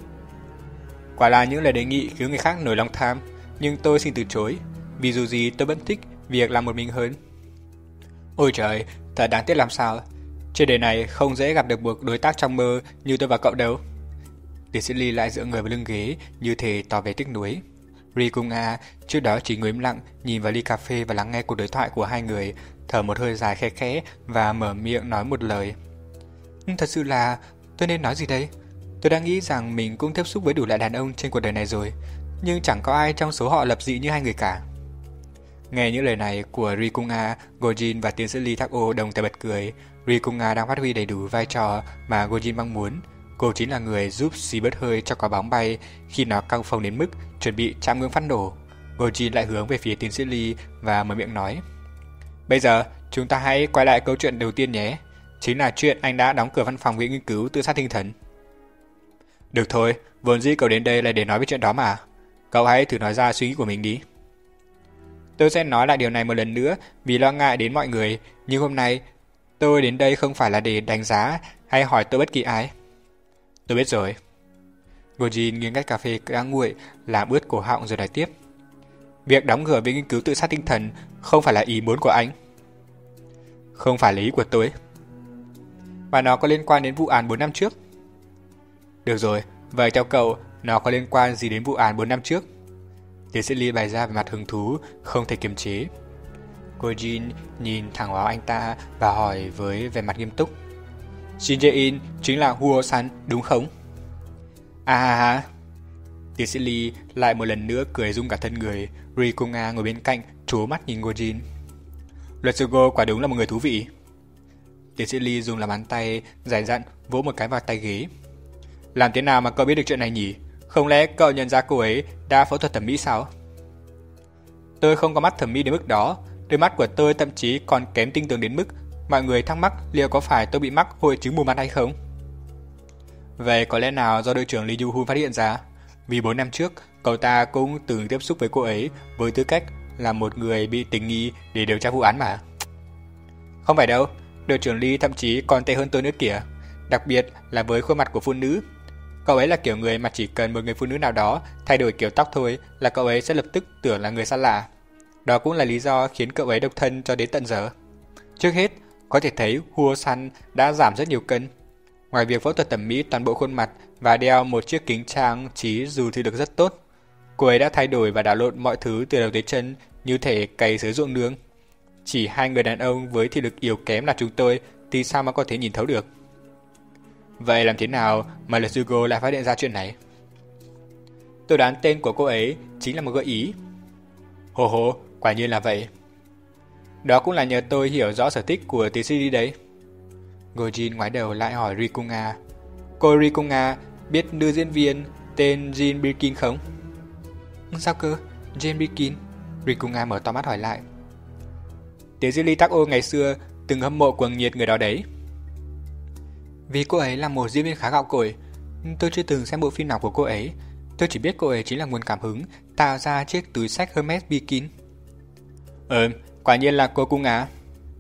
Quả là những lời đề nghị khiến người khác nổi lòng tham, nhưng tôi xin từ chối, vì dù gì tôi vẫn thích việc làm một mình hơn. Ôi trời, thật đáng tiếc làm sao. Trên đời này không dễ gặp được một đối tác trong mơ như tôi và cậu đâu. Tiến sĩ Lee lại dựa người vào lưng ghế như thể tỏ vẻ tiếc nuối. Ri Cung A trước đó chỉ ngồi im lặng nhìn vào ly cà phê và lắng nghe cuộc đối thoại của hai người, thở một hơi dài khe khẽ và mở miệng nói một lời. Thật sự là tôi nên nói gì đây? Tôi đang nghĩ rằng mình cũng tiếp xúc với đủ loại đàn ông trên cuộc đời này rồi, nhưng chẳng có ai trong số họ lập dị như hai người cả. Nghe những lời này của Rikunga, Gojin và tiến sĩ Lee Thak-o đồng thời bật cười. Rikunga đang phát huy đầy đủ vai trò mà Gojin mong muốn. Cô chính là người giúp xì bớt hơi cho quả bóng bay khi nó căng phồng đến mức chuẩn bị chạm ngưỡng phát nổ. Gojin lại hướng về phía tiến sĩ Lee và mở miệng nói: Bây giờ, chúng ta hãy quay lại câu chuyện đầu tiên nhé. Chính là chuyện anh đã đóng cửa văn phòng viện nghiên cứu tự sát tinh thần. Được thôi, vốn dĩ cậu đến đây là để nói về chuyện đó mà. Cậu hãy thử nói ra suy nghĩ của mình đi. Tôi sẽ nói lại điều này một lần nữa vì lo ngại đến mọi người, nhưng hôm nay tôi đến đây không phải là để đánh giá hay hỏi tôi bất kỳ ai. Tôi biết rồi. Gojin nghiêng cách cà phê đã nguội, làm ướt cổ họng rồi nói tiếp. Việc đóng cửa viện nghiên cứu tự sát tinh thần không phải là ý muốn của anh. Không phải là ý của tôi. Và nó có liên quan đến vụ án bốn năm trước. Được rồi, vậy theo cậu, nó có liên quan gì đến vụ án bốn năm trước? Tiến sĩ Lee bày ra về mặt hứng thú, không thể kiềm chế. Gojin nhìn thẳng vào anh ta và hỏi với vẻ mặt nghiêm túc. Shin Jae-in chính là Huo-san, đúng không? À ha ha. Tiến sĩ Lee lại một lần nữa cười rung cả thân người. Rikunga ngồi bên cạnh, trố mắt nhìn Gojin. Luật sư Go quả đúng là một người thú vị. Tiến sĩ Lee dùng làm bàn tay, giải dặn, vỗ một cái vào tay ghế. Làm thế nào mà cậu biết được chuyện này nhỉ? Không lẽ cậu nhận ra cô ấy đã phẫu thuật thẩm mỹ sao? Tôi không có mắt thẩm mỹ đến mức đó. Đôi mắt của tôi thậm chí còn kém tinh tường đến mức mọi người thắc mắc liệu có phải tôi bị mắc hội chứng mù mắt hay không? Vậy có lẽ nào do đội trưởng Lee Yu-hun phát hiện ra? Vì bốn năm trước, cậu ta cũng từng tiếp xúc với cô ấy với tư cách là một người bị tình nghi để điều tra vụ án mà. Không phải đâu, đội trưởng Lee thậm chí còn tệ hơn tôi nữa kìa. Đặc biệt là với khuôn mặt của phụ nữ. Cậu ấy là kiểu người mà chỉ cần một người phụ nữ nào đó thay đổi kiểu tóc thôi là cậu ấy sẽ lập tức tưởng là người xa lạ. Đó cũng là lý do khiến cậu ấy độc thân cho đến tận giờ. Trước hết, có thể thấy Huo-san đã giảm rất nhiều cân. Ngoài việc phẫu thuật thẩm mỹ toàn bộ khuôn mặt và đeo một chiếc kính trang trí dù thị lực rất tốt, cô ấy đã thay đổi và đảo lộn mọi thứ từ đầu tới chân như thể cày dưới ruộng nương. Chỉ hai người đàn ông với thị lực yếu kém là chúng tôi thì sao mà có thể nhìn thấu được. Vậy làm thế nào mà luật sư Go lại phát hiện ra chuyện này? Tôi đoán tên của cô ấy chính là một gợi ý. Hồ hồ, quả nhiên là vậy. Đó cũng là nhờ tôi hiểu rõ sở thích của tiến sĩ đi đấy. Gojin ngoái đầu lại hỏi Rikunga. Cô Rikunga biết nữ diễn viên tên Jin Birkin không? Sao cơ? Jin Birkin? Rikunga mở to mắt hỏi lại. Tiến sĩ Lee Thak-o ngày xưa từng hâm mộ cuồng nhiệt người đó đấy. Vì cô ấy là một diễn viên khá gạo cội, tôi chưa từng xem bộ phim nào của cô ấy. Tôi chỉ biết cô ấy chính là nguồn cảm hứng tạo ra chiếc túi xách Hermes Birkin. Ờ, quả nhiên là cô cung á.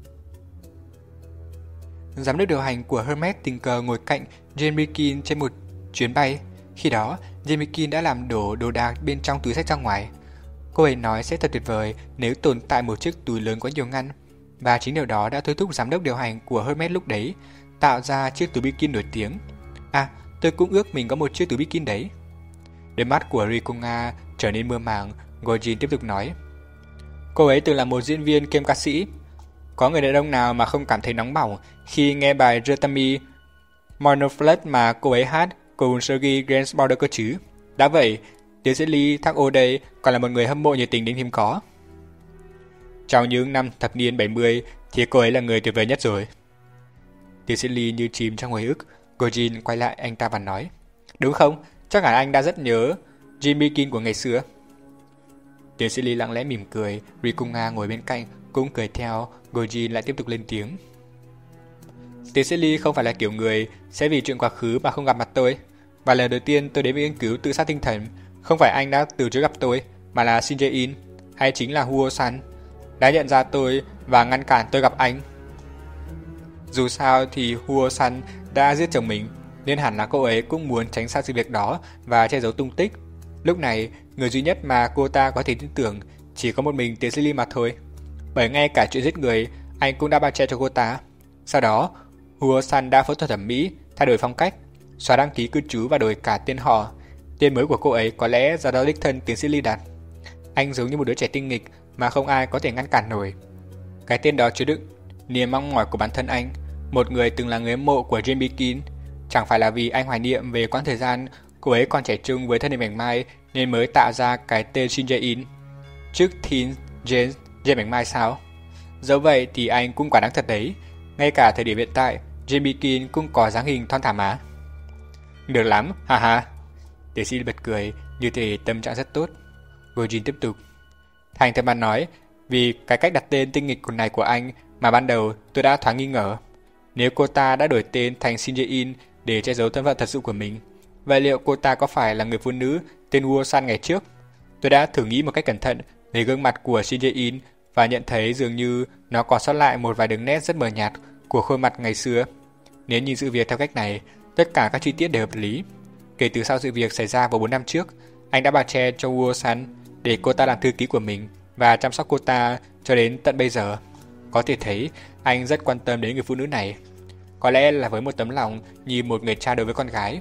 Giám đốc điều hành của Hermes tình cờ ngồi cạnh Jane Birkin trên một chuyến bay. Khi đó, Jane Birkin đã làm đổ đồ đạc bên trong túi xách ra ngoài. Cô ấy nói sẽ thật tuyệt vời nếu tồn tại một chiếc túi lớn có nhiều ngăn. Và chính điều đó đã thôi thúc giám đốc điều hành của Hermes lúc đấy tạo ra chiếc túi Birkin nổi tiếng. À, tôi cũng ước mình có một chiếc túi Birkin đấy. Đôi mắt của Rikunga trở nên mơ màng. Gojin tiếp tục nói. Cô ấy từng là một diễn viên kiêm ca sĩ. Có người đàn ông nào mà không cảm thấy nóng bỏng khi nghe bài Retami Monoflet mà cô ấy hát cùng Sergei Gainsbourg cơ chứ? Đã vậy, tiến sĩ Lee Thak-o đây còn là một người hâm mộ nhiệt tình đến hiếm có. Trong những năm thập niên bảy mươi thì cô ấy là người tuyệt vời nhất rồi. Tiến sĩ Lee như chìm trong hồi ức. Gojin quay lại anh ta và nói. Đúng không? Chắc hẳn anh đã rất nhớ Jim Birkin của ngày xưa. Tiến sĩ Lee lặng lẽ mỉm cười. Rikunga ngồi bên cạnh cũng cười theo. Gojin lại tiếp tục lên tiếng. Tiến sĩ Lee không phải là kiểu người sẽ vì chuyện quá khứ mà không gặp mặt tôi. Và lần đầu tiên tôi đến với nghiên cứu tự sát tinh thần, không phải anh đã từ chối gặp tôi, mà là Shin Jae-in hay chính là Huo-san đã nhận ra tôi và ngăn cản tôi gặp anh. Dù sao thì Huo-san đã giết chồng mình, nên hẳn là cô ấy cũng muốn tránh xa sự việc đó và che giấu tung tích. Lúc này, người duy nhất mà cô ta có thể tin tưởng chỉ có một mình tiến sĩ Lee mà thôi. Bởi ngay cả chuyện giết người, anh cũng đã bao che cho cô ta. Sau đó, Huo-san đã phẫu thuật thẩm mỹ, thay đổi phong cách, xóa đăng ký cư trú và đổi cả tên họ. Tên mới của cô ấy có lẽ do đó đích thân tiến sĩ Lee đặt. Anh giống như một đứa trẻ tinh nghịch mà không ai có thể ngăn cản nổi. Cái tên đó chứa đựng niềm mong mỏi của bản thân anh, một người từng là người hâm mộ của Jane Birkin. Chẳng phải là vì anh hoài niệm về quãng thời gian cô ấy còn trẻ trung với thân hình mảnh mai nên mới tạo ra cái tên Shin Jae-in. Trước Teen Jane Dê bánh mai sao? Dẫu vậy thì anh cũng quá đáng thật đấy. Ngay cả thời điểm hiện tại, Jamie Bikin cũng có dáng hình thon thả mà. Được lắm, ha ha. Tiến sĩ bật cười, như thể tâm trạng rất tốt. Gojin tiếp tục. Thành thật mà nói, vì cái cách đặt tên tinh nghịch này của anh mà ban đầu tôi đã thoáng nghi ngờ. Nếu cô ta đã đổi tên thành Shin Jae-in để che giấu thân phận thật sự của mình, vậy liệu cô ta có phải là người phụ nữ tên Woo San ngày trước? Tôi đã thử nghĩ một cách cẩn thận về gương mặt của Shin Jae-in và nhận thấy dường như nó còn sót lại một vài đường nét rất mờ nhạt của khuôn mặt ngày xưa. Nếu nhìn sự việc theo cách này, tất cả các chi tiết đều hợp lý. Kể từ sau sự việc xảy ra vào bốn năm trước, anh đã bảo che cho Woo San để cô ta làm thư ký của mình và chăm sóc cô ta cho đến tận bây giờ. Có thể thấy anh rất quan tâm đến người phụ nữ này. Có lẽ là với một tấm lòng như một người cha đối với con gái.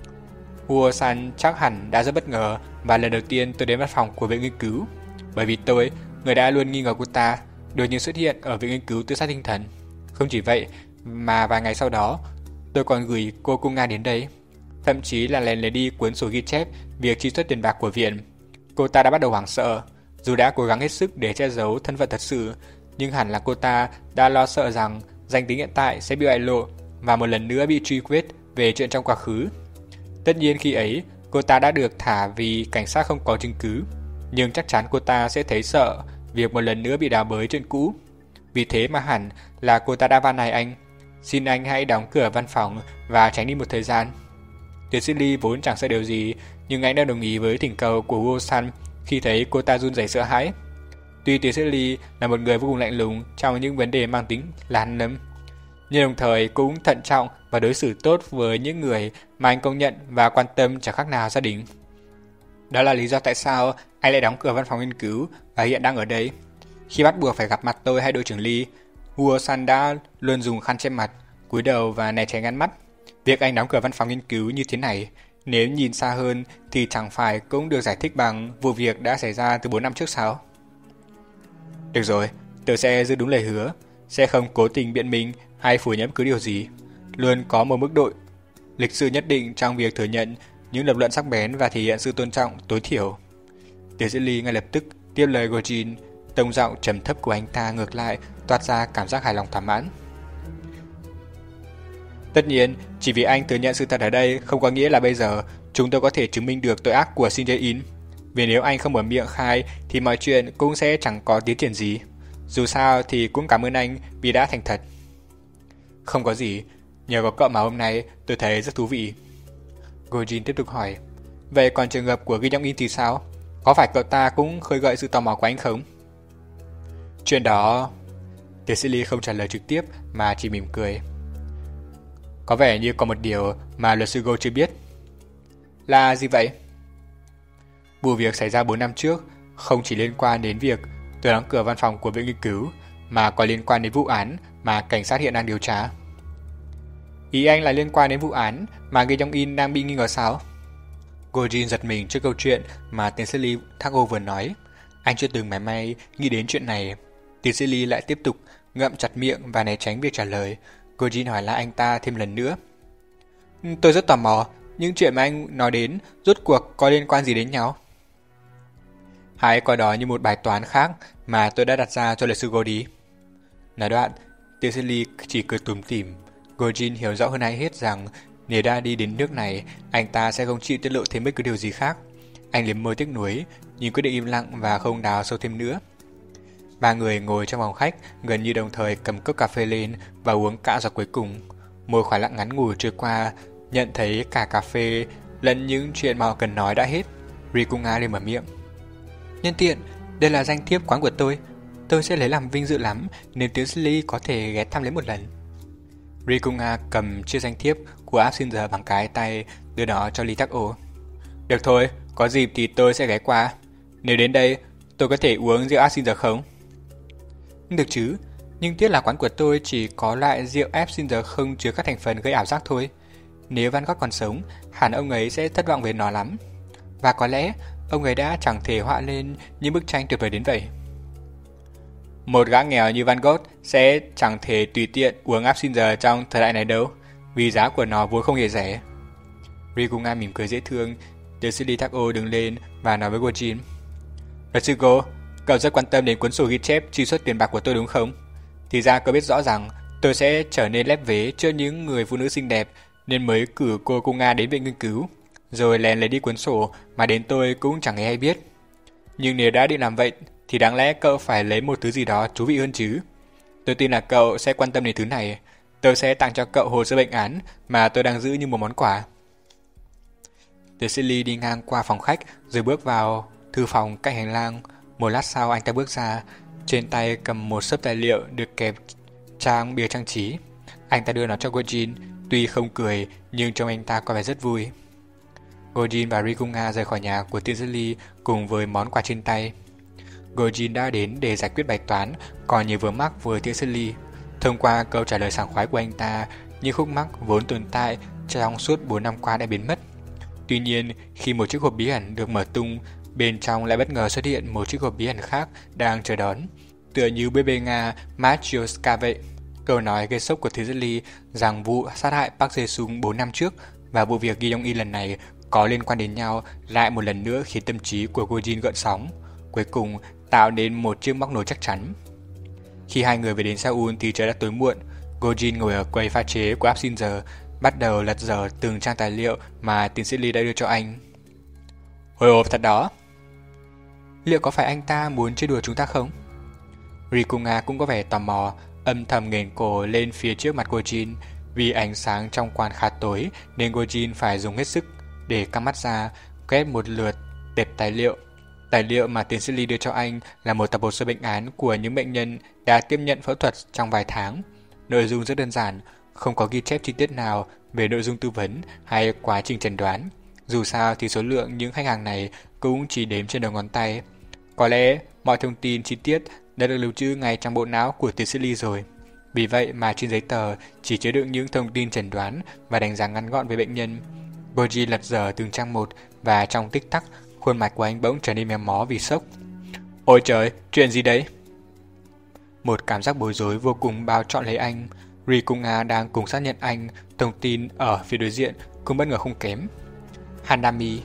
Woo San chắc hẳn đã rất bất ngờ và lần đầu tiên tôi đến văn phòng của viện nghiên cứu. Bởi vì tôi, người đã luôn nghi ngờ cô ta, đột nhiên xuất hiện ở viện nghiên cứu tự sát tinh thần. Không chỉ vậy, mà vài ngày sau đó, tôi còn gửi cô Cung Nga đến đây. Thậm chí là lén lấy đi cuốn sổ ghi chép việc chi xuất tiền bạc của viện. Cô ta đã bắt đầu hoảng sợ. Dù đã cố gắng hết sức để che giấu thân phận thật sự, nhưng hẳn là cô ta đã lo sợ rằng danh tính hiện tại sẽ bị bại lộ và một lần nữa bị truy quyết về chuyện trong quá khứ. Tất nhiên khi ấy, cô ta đã được thả vì cảnh sát không có chứng cứ, nhưng chắc chắn cô ta sẽ thấy sợ việc một lần nữa bị đào bới chuyện cũ. Vì thế mà hẳn là cô ta đã van nài anh, xin anh hãy đóng cửa văn phòng và tránh đi một thời gian. Tiến sĩ Lee vốn chẳng sợ điều gì, nhưng anh đã đồng ý với thỉnh cầu của Woo San khi thấy cô ta run rẩy sợ hãi. Tuy tiến sĩ Lee là một người vô cùng lạnh lùng trong những vấn đề mang tính là hắn nấm, nhưng đồng thời cũng thận trọng và đối xử tốt với những người mà anh công nhận và quan tâm chẳng khác nào gia đình. Đó là lý do tại sao anh lại đóng cửa văn phòng nghiên cứu và hiện đang ở đây. Khi bắt buộc phải gặp mặt tôi hay đội trưởng Lee, Woo San đã luôn dùng khăn che mặt, cúi đầu và né tránh ánh mắt. Việc anh đóng cửa văn phòng nghiên cứu như thế này, nếu nhìn xa hơn thì chẳng phải cũng được giải thích bằng vụ việc đã xảy ra từ bốn năm trước sao? Được rồi, tôi sẽ giữ đúng lời hứa, sẽ không cố tình biện minh hay phủ nhận cứ điều gì. Luôn có một mức độ lịch sự nhất định trong việc thừa nhận những lập luận sắc bén và thể hiện sự tôn trọng tối thiểu. Tiến sĩ Lee ngay lập tức tiếp lời Gojin, tông giọng trầm thấp của anh ta ngược lại toát ra cảm giác hài lòng thỏa mãn. Tất nhiên, chỉ vì anh thừa nhận sự thật ở đây không có nghĩa là bây giờ chúng tôi có thể chứng minh được tội ác của Shin Jae-in. Vì nếu anh không mở miệng khai thì mọi chuyện cũng sẽ chẳng có tiến triển gì. Dù sao thì cũng cảm ơn anh vì đã thành thật. Không có gì, nhờ có cậu mà hôm nay tôi thấy rất thú vị. Gojin tiếp tục hỏi, vậy còn trường hợp của Kim Jong-in thì sao? Có phải cậu ta cũng khơi gợi sự tò mò của anh không? Chuyện đó... Tiến sĩ Lee không trả lời trực tiếp mà chỉ mỉm cười. Có vẻ như có một điều mà luật sư Go chưa biết. Là gì vậy? Vụ việc xảy ra bốn năm trước không chỉ liên quan đến việc tôi đóng cửa văn phòng của viện nghiên cứu, mà còn liên quan đến vụ án mà cảnh sát hiện đang điều tra. Ý anh là liên quan đến vụ án mà Kim Jong-in đang bị nghi ngờ sao? Gojin giật mình trước câu chuyện mà tiến sĩ Lee Thác-ô vừa nói. Anh chưa từng mảy may nghĩ đến chuyện này. Tiến sĩ Lee lại tiếp tục ngậm chặt miệng và né tránh việc trả lời. Gojin hỏi lại anh ta thêm lần nữa. Tôi rất tò mò, những chuyện mà anh nói đến rốt cuộc có liên quan gì đến nhau? Hãy coi đó như một bài toán khác mà tôi đã đặt ra cho luật sư Go đi. Nói đoạn, tiến sĩ Lee chỉ cười tủm tỉm. Gojin hiểu rõ hơn ai hết rằng nếu đã đi đến nước này, anh ta sẽ không chịu tiết lộ thêm bất cứ điều gì khác. Anh liếm môi tiếc nuối, nhưng quyết định im lặng và không đào sâu thêm nữa. Ba người ngồi trong phòng khách gần như đồng thời cầm cốc cà phê lên và uống cạn giọt cuối cùng. Một khoảng lặng ngắn ngủi trôi qua, nhận thấy cả cà phê lẫn những chuyện mà họ cần nói đã hết. Ri Cung Nga liền mở miệng. Nhân tiện, đây là danh thiếp quán của tôi. Tôi sẽ lấy làm vinh dự lắm nếu tiến sĩ Lee có thể ghé thăm lấy một lần. Ri Cung Nga cầm chiếc danh thiếp của Absinthe bằng cái tay, đưa nó cho Lee Thác-ô. Được thôi, có dịp thì tôi sẽ ghé qua. Nếu đến đây, tôi có thể uống rượu Absinthe không? Được chứ, nhưng tiếc là quán của tôi chỉ có loại rượu Absinthe không chứa các thành phần gây ảo giác thôi. Nếu Van Gogh còn sống, hẳn ông ấy sẽ thất vọng về nó lắm. Và có lẽ ông ấy đã chẳng thể họa lên những bức tranh tuyệt vời đến vậy. Một gã nghèo như Van Gogh sẽ chẳng thể tùy tiện uống Absinthe trong thời đại này đâu, vì giá của nó vốn không hề rẻ. Ri Cung Nga mỉm cười dễ thương. Tiến sĩ Lee Thác-ô đứng lên và nói với Gojin. Luật sư Go, Cậu rất quan tâm đến cuốn sổ ghi chép truy xuất tiền bạc của tôi đúng không? Thì ra cậu biết rõ rằng tôi sẽ trở nên lép vế trước những người phụ nữ xinh đẹp nên mới cử cô cô Nga đến viện nghiên cứu, rồi lén lấy đi cuốn sổ mà đến tôi cũng chẳng hề hay biết. Nhưng nếu đã định làm vậy thì đáng lẽ cậu phải lấy một thứ gì đó thú vị hơn chứ. Tôi tin là cậu sẽ quan tâm đến thứ này. Tôi sẽ tặng cho cậu hồ sơ bệnh án mà tôi đang giữ như một món quà. Cecily đi ngang qua phòng khách rồi bước vào thư phòng cạnh hành lang. Một lát sau anh ta bước ra, trên tay cầm một xấp tài liệu được kẹp trang bìa trang trí. Anh ta đưa nó cho Gojin, tuy không cười nhưng trông anh ta có vẻ rất vui. Gojin và Rikunga rời khỏi nhà của Cecily cùng với món quà trên tay. Gojin đã đến để giải quyết bài toán còn nhiều vướng mắc với Cecily. Thông qua câu trả lời sảng khoái của anh ta, những khúc mắc vốn tồn tại trong suốt bốn năm qua đã biến mất. Tuy nhiên, khi một chiếc hộp bí ẩn được mở tung, bên trong lại bất ngờ xuất hiện một chiếc hộp bí ẩn khác đang chờ đón, tựa như bê bê Nga Matryoshka vậy. Câu nói gây sốc của Cecily rằng vụ sát hại Park Jae-sung bốn năm trước và vụ việc Gi Yong-in lần này có liên quan đến nhau lại một lần nữa khiến tâm trí của Gojin gợn sóng, cuối cùng tạo nên một chiếc móc nối chắc chắn. Khi hai người về đến Seoul thì trời đã tối muộn. Gojin ngồi ở quầy pha chế của Absinthe, bắt đầu lật dở từng trang tài liệu mà tiến sĩ Lee đã đưa cho anh. Hồi hộp thật đó. Liệu có phải anh ta muốn chơi đùa chúng ta không? Rikunga cũng có vẻ tò mò, âm thầm nghển cổ lên phía trước mặt Gojin. Vì ánh sáng trong quán khá tối nên Gojin phải dùng hết sức để căng mắt ra, quét một lượt tệp tài liệu. Tài liệu mà tiến sĩ Lee đưa cho anh là một tập hồ sơ bệnh án của những bệnh nhân đã tiếp nhận phẫu thuật trong vài tháng. Nội dung rất đơn giản, không có ghi chép chi tiết nào về nội dung tư vấn hay quá trình chẩn đoán. Dù sao thì số lượng những khách hàng này cũng chỉ đếm trên đầu ngón tay. Có lẽ mọi thông tin chi tiết đã được lưu trữ ngay trong bộ não của tiến sĩ Lee rồi. Vì vậy mà trên giấy tờ chỉ chứa đựng những thông tin chẩn đoán và đánh giá ngắn gọn về bệnh nhân. Gojin lật dở từng trang một và trong tích tắc, khuôn mặt của anh bỗng trở nên méo mó vì sốc. Ôi trời, chuyện gì đấy? Một cảm giác bối rối vô cùng bao trọn lấy anh. Rikunga đang cùng xác nhận anh, thông tin ở phía đối diện cũng bất ngờ không kém. Hanami.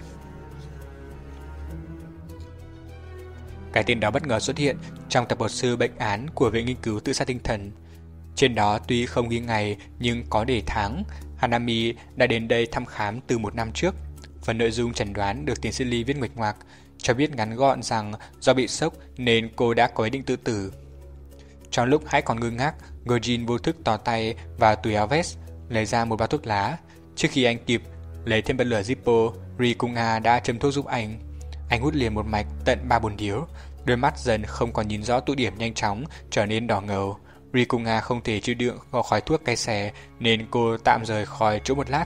Cái tên đó bất ngờ xuất hiện trong tập hồ sơ bệnh án của Viện Nghiên cứu Tự sát tinh thần. Trên đó tuy không ghi ngày nhưng có đề tháng. Hanami đã đến đây thăm khám từ một năm trước. Phần nội dung chẩn đoán được tiến sĩ Lee viết nguệch ngoạc, cho biết ngắn gọn rằng do bị sốc nên cô đã có ý định tự tử. Trong lúc hãy còn ngơ ngác, Gojin vô thức tò tay vào túi áo vest, lấy ra một bao thuốc lá. Trước khi anh kịp lấy thêm bật lửa Zippo, Rikunga đã châm thuốc giúp anh. Anh hút liền một mạch tận ba bốn điếu, đôi mắt dần không còn nhìn rõ tụ điểm nhanh chóng trở nên đỏ ngầu. Rikunga không thể chịu đựng khói thuốc cay xè nên cô tạm rời khỏi chỗ một lát.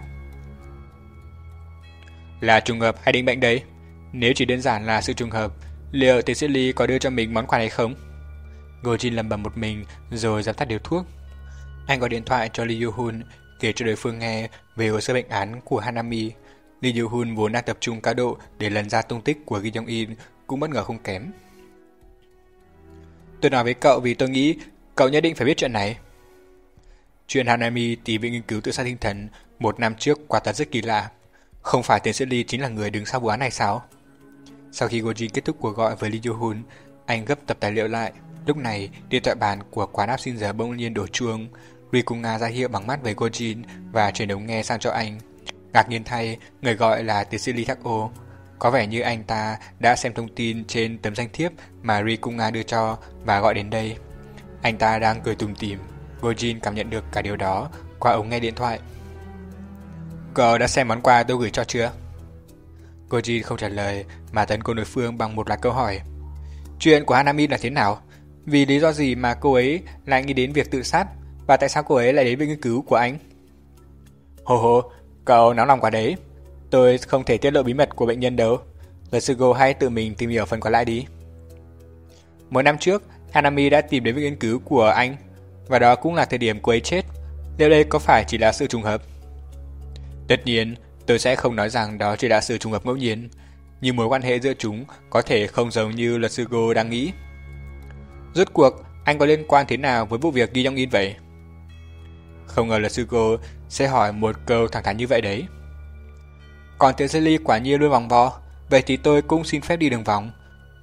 Là trùng hợp hay định bệnh đấy? Nếu chỉ đơn giản là sự trùng hợp, liệu tiến sĩ Lee có đưa cho mình món quà này không? Gojin lầm bầm một mình rồi dập tắt điếu thuốc. Anh gọi điện thoại cho Lee Yoo-hun kể cho đối phương nghe về hồ sơ bệnh án của Hanami. Lee Yoo-hun vốn đang tập trung cao độ để lần ra tung tích của Gi Yong-in cũng bất ngờ không kém. Tôi nói với cậu vì tôi nghĩ cậu nhất định phải biết chuyện này. Chuyện Hanami tìm Viện Nghiên cứu Tự sát tinh thần một năm trước quả thật rất kỳ lạ. Không phải tiến sĩ Lee chính là người đứng sau vụ án này sao? Sau khi Gojin kết thúc cuộc gọi với Lee Yoo-hun, anh gấp tập tài liệu lại. Lúc này, điện thoại bàn của quán Absinthe bỗng nhiên đổ chuông. Rikunga ra hiệu bằng mắt với Gojin và chuyển ống nghe sang cho anh. Ngạc nhiên thay, người gọi là tiến sĩ Lee Thak-o. Có vẻ như anh ta đã xem thông tin trên tấm danh thiếp mà Rikunga đưa cho và gọi đến đây. Anh ta đang cười tủm tỉm. Gojin cảm nhận được cả điều đó qua ống nghe điện thoại. Cậu đã xem món quà tôi gửi cho chưa? Gojin không trả lời mà tấn công đối phương bằng một loạt câu hỏi. Chuyện của Hanami là thế nào? Vì lý do gì mà cô ấy lại nghĩ đến việc tự sát? Và tại sao cô ấy lại đến viện nghiên cứu của anh? Hồ hồ, cậu nóng lòng quá đấy. Tôi không thể tiết lộ bí mật của bệnh nhân đâu. Luật sư Go hãy tự mình tìm hiểu phần còn lại đi. Một năm trước, Hanami đã tìm đến viện nghiên cứu của anh, và đó cũng là thời điểm cô ấy chết. Liệu đây có phải chỉ là sự trùng hợp? Tất nhiên, tôi sẽ không nói rằng đó chỉ là sự trùng hợp ngẫu nhiên, nhưng mối quan hệ giữa chúng có thể không giống như luật sư Go đang nghĩ. Rốt cuộc, anh có liên quan thế nào với vụ việc Gi Yong-in vậy? Không ngờ luật sư Go sẽ hỏi một câu thẳng thắn như vậy đấy. Còn tiến sĩ Lee quả nhiên luôn vòng vo, vậy thì tôi cũng xin phép đi đường vòng.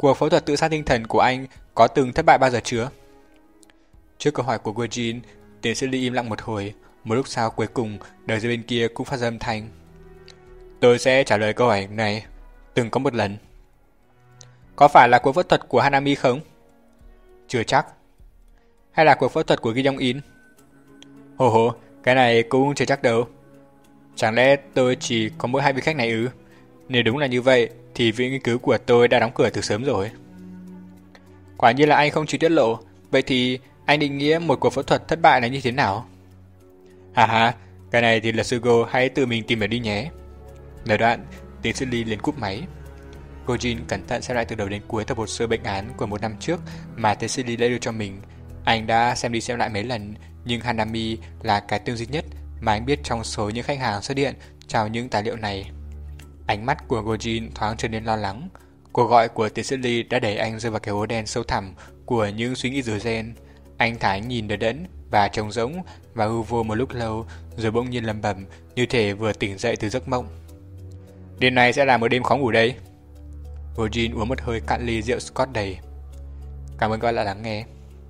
cuộc phẫu thuật tự sát tinh thần của anh có từng thất bại bao giờ chưa? Trước câu hỏi của Eugene, tiến sĩ Lee im lặng một hồi, một lúc sau cuối cùng đời dưới bên kia cũng phát ra âm thanh. Tôi sẽ trả lời câu hỏi này, từng có một lần. Có phải là cuộc phẫu thuật của Hanami không? Chưa chắc. Hay là cuộc phẫu thuật của Gi Yong-in? Hồ hồ, cái này cũng chưa chắc đâu. Chẳng lẽ tôi chỉ có mỗi hai vị khách này ư? Nếu đúng là như vậy, thì viện nghiên cứu của tôi đã đóng cửa từ sớm rồi. Quả nhiên là anh không chịu tiết lộ. Vậy thì anh định nghĩa một cuộc phẫu thuật thất bại là như thế nào? Hà hà, cái này thì là sư Go hãy tự mình tìm hiểu đi nhé. Lời đoạn, tiến sĩ Lee liền cúp máy. Eugene cẩn thận xem lại từ đầu đến cuối tập hồ sơ bệnh án của một năm trước mà tiến sĩ Lee đã đưa cho mình. Anh đã xem đi xem lại mấy lần, nhưng Hanami là cái tên duy nhất mà anh biết trong số những khách hàng xuất hiện trong những tài liệu này. Ánh mắt của Eugene thoáng trở nên lo lắng. Cuộc gọi của tiến sĩ Lee đã đẩy anh rơi vào cái hố đen sâu thẳm của những suy nghĩ rối ren. Anh thả ánh nhìn đờ đẫn và trống rỗng và hư vô một lúc lâu, rồi bỗng nhiên lẩm bẩm như thể vừa tỉnh dậy từ giấc mộng. Đêm nay sẽ là một đêm khó ngủ đây. Eugene uống một hơi cạn ly rượu Scotch đầy. Cảm ơn các bạn đã lắng nghe.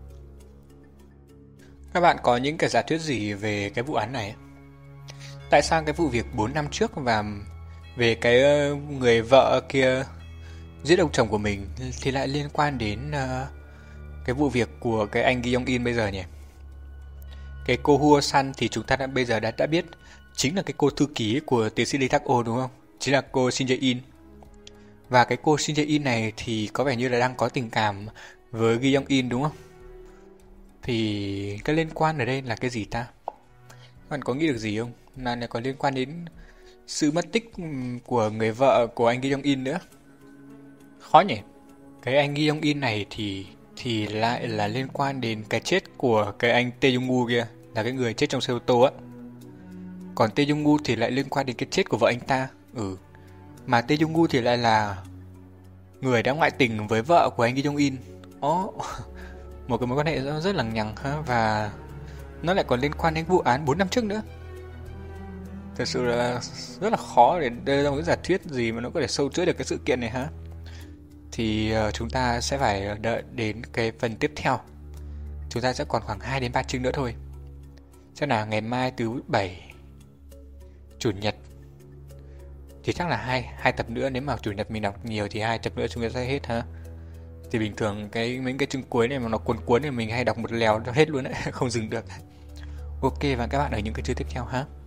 Các bạn có những cái giả thuyết gì về cái vụ án này? Tại sao cái vụ việc bốn năm trước và về cái người vợ kia giết ông chồng của mình thì lại liên quan đến uh, cái vụ việc của cái anh Gi Yong-in bây giờ nhỉ? Cái cô Huo San thì chúng ta đã bây giờ đã đã biết chính là cái cô thư ký của tiến sĩ Lee Thak-oh đúng không? Chính là cô Shin Jae-in. Và cái cô Shin Jae-in này thì có vẻ như là đang có tình cảm với Gi Yong-in đúng không? Thì cái liên quan ở đây là cái gì ta? Các bạn có nghĩ được gì không? Là này có liên quan đến sự mất tích của người vợ của anh Gi Yong-in nữa. Khó nhỉ? Cái anh Gi Yong-in này thì thì lại là liên quan đến cái chết của cái anh Tae Jung-woo kia, là cái người chết trong xe ô tô á. Còn Tae Jung-woo thì lại liên quan đến cái chết của vợ anh ta. Ừ. Mà Tae Jung-woo thì lại là người đã ngoại tình với vợ của anh Gi Yong-in. Ồ, oh, một cái mối quan hệ rất lằng nhằng ha, và nó lại còn liên quan đến vụ án bốn năm trước nữa. Thật sự là rất là khó để đưa ra một cái giả thuyết gì mà nó có thể sâu chuỗi được cái sự kiện này ha. Thì uh, chúng ta sẽ phải đợi đến cái phần tiếp theo. Chúng ta sẽ còn khoảng hai đến ba chương nữa thôi. Chắc là ngày mai thứ bảy, chủ nhật thì chắc là hai hai tập nữa. Nếu mà chủ nhật mình đọc nhiều thì hai tập nữa chúng ta sẽ hết ha. Thì bình thường cái mấy cái chương cuối này mà nó cuốn cuốn thì mình hay đọc một lèo cho hết luôn đấy, không dừng được. Ok, và các bạn ở những cái chương tiếp theo ha.